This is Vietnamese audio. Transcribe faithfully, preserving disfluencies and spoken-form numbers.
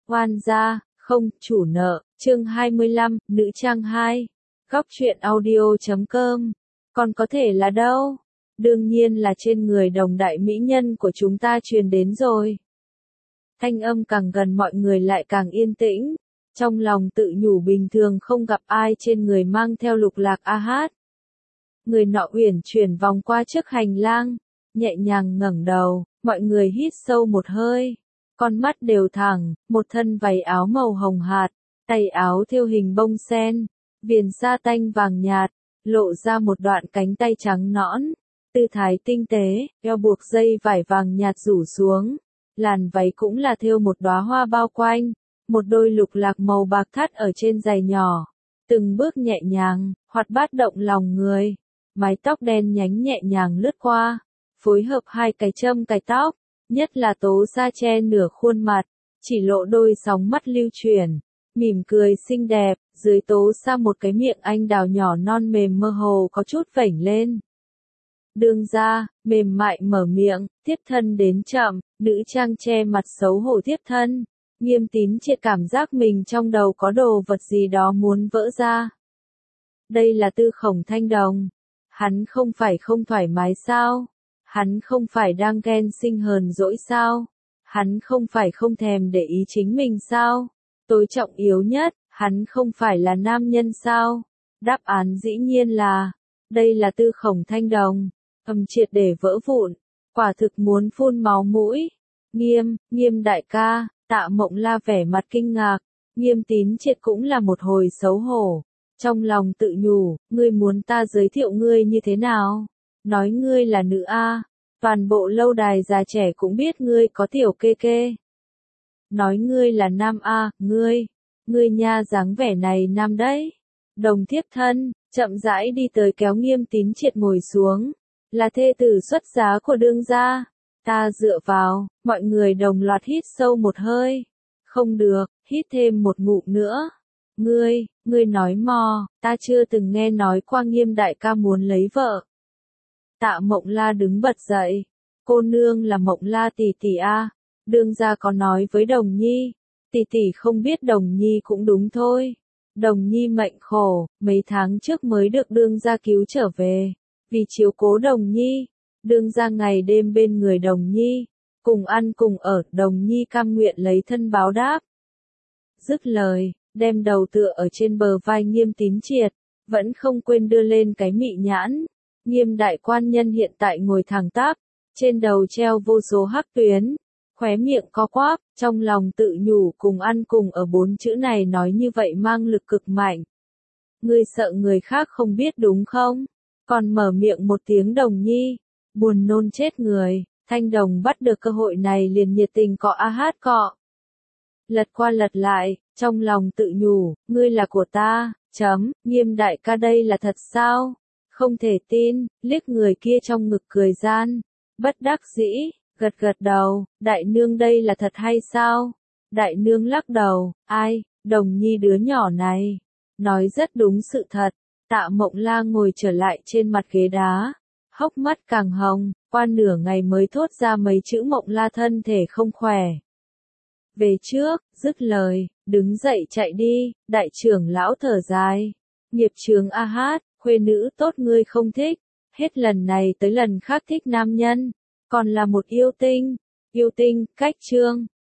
Oan gia, không, chủ nợ, chương hai mươi lăm, nữ trang hai. Góc truyện audio chấm com. Còn có thể là đâu? Đương nhiên là trên người đồng đại mỹ nhân của chúng ta truyền đến rồi. Thanh âm càng gần mọi người lại càng yên tĩnh. Trong lòng tự nhủ bình thường không gặp ai trên người mang theo lục lạc a hát. Người nọ uyển chuyển vòng qua trước hành lang, nhẹ nhàng ngẩng đầu, mọi người hít sâu một hơi. Con mắt đều thẳng, một thân váy áo màu hồng hạt, tay áo thêu hình bông sen, viền sa tanh vàng nhạt, lộ ra một đoạn cánh tay trắng nõn, tư thái tinh tế, eo buộc dây vải vàng nhạt rủ xuống, làn váy cũng là thêu một đóa hoa bao quanh, một đôi lục lạc màu bạc thắt ở trên giày nhỏ, từng bước nhẹ nhàng, hoạt bát động lòng người, mái tóc đen nhánh nhẹ nhàng lướt qua, phối hợp hai cái châm cài tóc. Nhất là tố sa che nửa khuôn mặt, chỉ lộ đôi sóng mắt lưu chuyển, mỉm cười xinh đẹp, dưới tố sa một cái miệng anh đào nhỏ non mềm mơ hồ có chút vểnh lên. Đương gia, mềm mại mở miệng, tiếp thân đến chậm, nữ trang che mặt xấu hổ tiếp thân, Nghiêm Tín triệt cảm giác mình trong đầu có đồ vật gì đó muốn vỡ ra. Đây là Tư Khổng Thanh Đồng, hắn không phải không thoải mái sao? Hắn không phải đang ghen sinh hờn dỗi sao? Hắn không phải không thèm để ý chính mình sao? Tối trọng yếu nhất, hắn không phải là nam nhân sao? Đáp án dĩ nhiên là, đây là Tư Khổng Thanh Đồng, âm triệt để vỡ vụn, quả thực muốn phun máu mũi. Nghiêm, Nghiêm đại ca, Tạ Mộng La vẻ mặt kinh ngạc, Nghiêm Tín triệt cũng là một hồi xấu hổ, trong lòng tự nhủ, ngươi muốn ta giới thiệu ngươi như thế nào? Nói ngươi là nữ A, toàn bộ lâu đài già trẻ cũng biết ngươi có tiểu kê kê. Nói ngươi là nam A, ngươi, ngươi nha dáng vẻ này nam đấy. Đồng thiếp thân, chậm rãi đi tới kéo Nghiêm Tín triệt ngồi xuống, là thê tử xuất giá của đương gia. Ta dựa vào, mọi người đồng loạt hít sâu một hơi. Không được, hít thêm một ngụm nữa. Ngươi, ngươi nói mò, ta chưa từng nghe nói qua Nghiêm đại ca muốn lấy vợ. Tạ Mộng La đứng bật dậy, cô nương là Mộng La tỷ tỷ a, đương gia có nói với Đồng Nhi, tỷ tỷ không biết Đồng Nhi cũng đúng thôi. Đồng Nhi mệnh khổ, mấy tháng trước mới được đương gia cứu trở về, vì chiếu cố Đồng Nhi, đương gia ngày đêm bên người Đồng Nhi, cùng ăn cùng ở, Đồng Nhi cam nguyện lấy thân báo đáp. Dứt lời, đem đầu tựa ở trên bờ vai Nghiêm Tín triệt, vẫn không quên đưa lên cái mị nhãn. Nghiêm đại quan nhân hiện tại ngồi thẳng tắp, trên đầu treo vô số hắc tuyến, khóe miệng co quắp, trong lòng tự nhủ cùng ăn cùng ở bốn chữ này nói như vậy mang lực cực mạnh. Ngươi sợ người khác không biết đúng không? Còn mở miệng một tiếng Đồng Nhi, buồn nôn chết người, Thanh Đồng bắt được cơ hội này liền nhiệt tình cọ a hát cọ. Lật qua lật lại, trong lòng tự nhủ, ngươi là của ta, chấm, Nghiêm đại ca đây là thật sao? Không thể tin, liếc người kia trong ngực cười gian, bất đắc dĩ, gật gật đầu, đại nương đây là thật hay sao? Đại nương lắc đầu, ai, Đồng Nhi đứa nhỏ này, nói rất đúng sự thật. Tạ Mộng La ngồi trở lại trên mặt ghế đá, hốc mắt càng hồng, qua nửa ngày mới thốt ra mấy chữ Mộng La thân thể không khỏe. Về trước, dứt lời, đứng dậy chạy đi, đại trưởng lão thở dài, nghiệp chướng a hát. Khuê nữ tốt ngươi không thích, hết lần này tới lần khác thích nam nhân, còn là một yêu tinh, yêu tinh, cách chương.